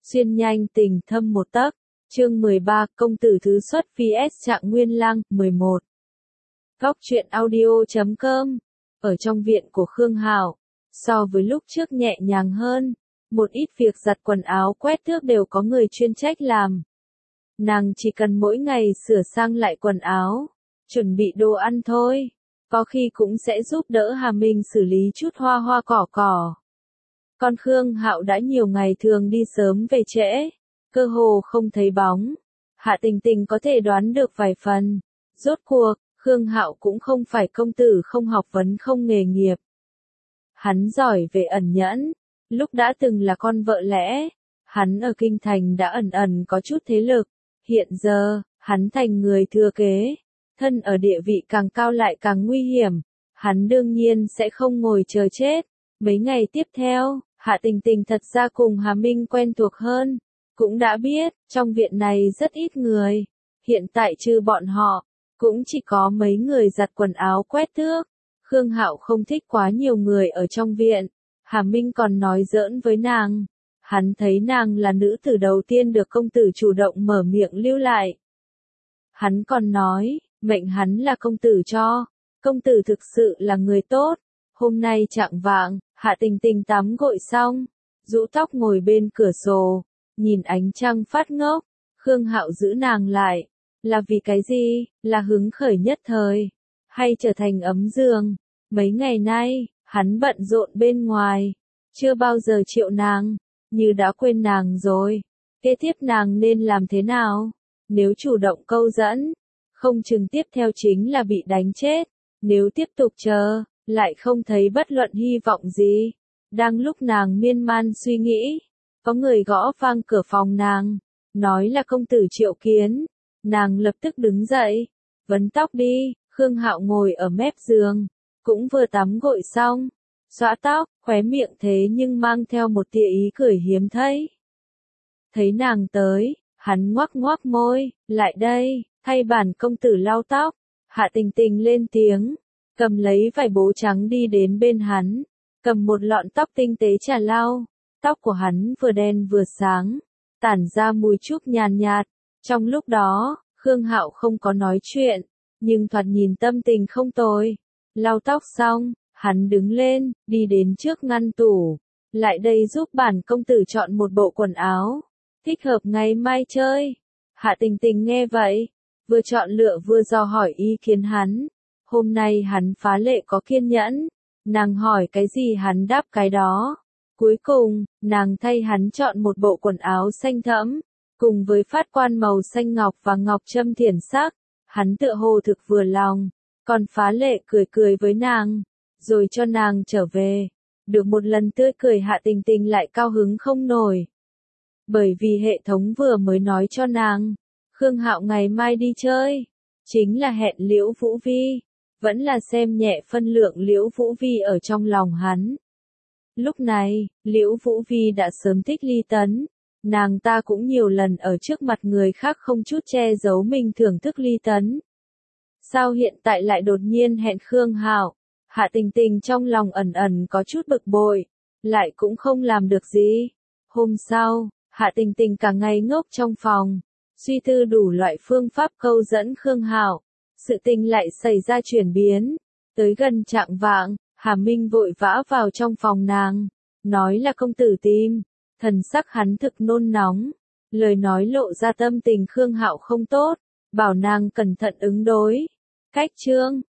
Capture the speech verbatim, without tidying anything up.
Xuyên nhanh tình thâm một tấc. Chương mười ba, công tử thứ xuất vs Trạng Nguyên Lang, mười một. Góc truyện audio chấm com. Ở trong viện của Khương Hạo, so với lúc trước nhẹ nhàng hơn, một ít việc giặt quần áo quét tước đều có người chuyên trách làm. Nàng chỉ cần mỗi ngày sửa sang lại quần áo, chuẩn bị đồ ăn thôi, có khi cũng sẽ giúp đỡ Hà Minh xử lý chút hoa hoa cỏ cỏ. Còn Khương Hạo đã nhiều ngày thường đi sớm về trễ, cơ hồ không thấy bóng. Hạ Tình Tình có thể đoán được vài phần. Rốt cuộc, Khương Hạo cũng không phải công tử không học vấn không nghề nghiệp. Hắn giỏi về ẩn nhẫn, lúc đã từng là con vợ lẽ, hắn ở kinh thành đã ẩn ẩn có chút thế lực. Hiện giờ, hắn thành người thừa kế, thân ở địa vị càng cao lại càng nguy hiểm. Hắn đương nhiên sẽ không ngồi chờ chết. Mấy ngày tiếp theo, Hạ Tình Tình thật ra cùng Hà Minh quen thuộc hơn, cũng đã biết, trong viện này rất ít người, hiện tại trừ bọn họ, cũng chỉ có mấy người giặt quần áo quét tước. Khương Hạo không thích quá nhiều người ở trong viện, Hà Minh còn nói giỡn với nàng, hắn thấy nàng là nữ tử đầu tiên được công tử chủ động mở miệng lưu lại. Hắn còn nói, mệnh hắn là công tử cho, công tử thực sự là người tốt. Hôm nay chạng vạng, Hạ Tình Tình tắm gội xong, rũ tóc ngồi bên cửa sổ, nhìn ánh trăng phát ngốc. Khương Hạo giữ nàng lại, là vì cái gì? Là hứng khởi nhất thời, hay trở thành ấm giường? Mấy ngày nay, hắn bận rộn bên ngoài, chưa bao giờ chịu nàng, như đã quên nàng rồi. Kế tiếp nàng nên làm thế nào? Nếu chủ động câu dẫn, không chừng tiếp theo chính là bị đánh chết. Nếu tiếp tục chờ, lại không thấy bất luận hy vọng gì. Đang lúc nàng miên man suy nghĩ, có người gõ vang cửa phòng nàng, nói là công tử Triệu Kiến. Nàng lập tức đứng dậy, vấn tóc đi. Khương Hạo ngồi ở mép giường, cũng vừa tắm gội xong, xõa tóc, khóe miệng thế nhưng mang theo một tia ý cười hiếm thấy. Thấy nàng tới, hắn ngoắc ngoắc môi, lại đây, thay bản công tử lau tóc. Hạ Tình Tình lên tiếng, cầm lấy vải bố trắng đi đến bên hắn, cầm một lọn tóc tinh tế trà lau. Tóc của hắn vừa đen vừa sáng, tản ra mùi trúc nhàn nhạt. Trong lúc đó, Khương Hạo không có nói chuyện, nhưng thoạt nhìn tâm tình không tồi. Lau tóc xong, hắn đứng lên, đi đến trước ngăn tủ, lại đây giúp bản công tử chọn một bộ quần áo, thích hợp ngày mai chơi. Hạ Tình Tình nghe vậy, vừa chọn lựa vừa dò hỏi ý kiến hắn. Hôm nay hắn phá lệ có kiên nhẫn, nàng hỏi cái gì hắn đáp cái đó. Cuối cùng, nàng thay hắn chọn một bộ quần áo xanh thẫm, cùng với phát quan màu xanh ngọc và ngọc châm thiển sắc. Hắn tựa hồ thực vừa lòng, còn phá lệ cười cười với nàng, rồi cho nàng trở về. Được một lần tươi cười Hạ Tình Tình lại cao hứng không nổi. Bởi vì hệ thống vừa mới nói cho nàng, Khương Hạo ngày mai đi chơi, chính là hẹn Liễu Vũ Vi, vẫn là xem nhẹ phân lượng Liễu Vũ Vi ở trong lòng hắn. Lúc này, Liễu Vũ Vi đã sớm thích Ly Tấn, nàng ta cũng nhiều lần ở trước mặt người khác không chút che giấu mình thưởng thức Ly Tấn. Sao hiện tại lại đột nhiên hẹn Khương Hạo? Hạ Tình Tình trong lòng ẩn ẩn có chút bực bội, lại cũng không làm được gì. Hôm sau, Hạ Tình Tình cả ngày ngốc trong phòng, suy tư đủ loại phương pháp câu dẫn Khương Hạo. Sự tình lại xảy ra chuyển biến. Tới gần chạng vạng, Hà Minh vội vã vào trong phòng nàng, nói là công tử tìm. Thần sắc hắn thực nôn nóng, lời nói lộ ra tâm tình Khương Hạo không tốt, bảo nàng cẩn thận ứng đối. Cách chương,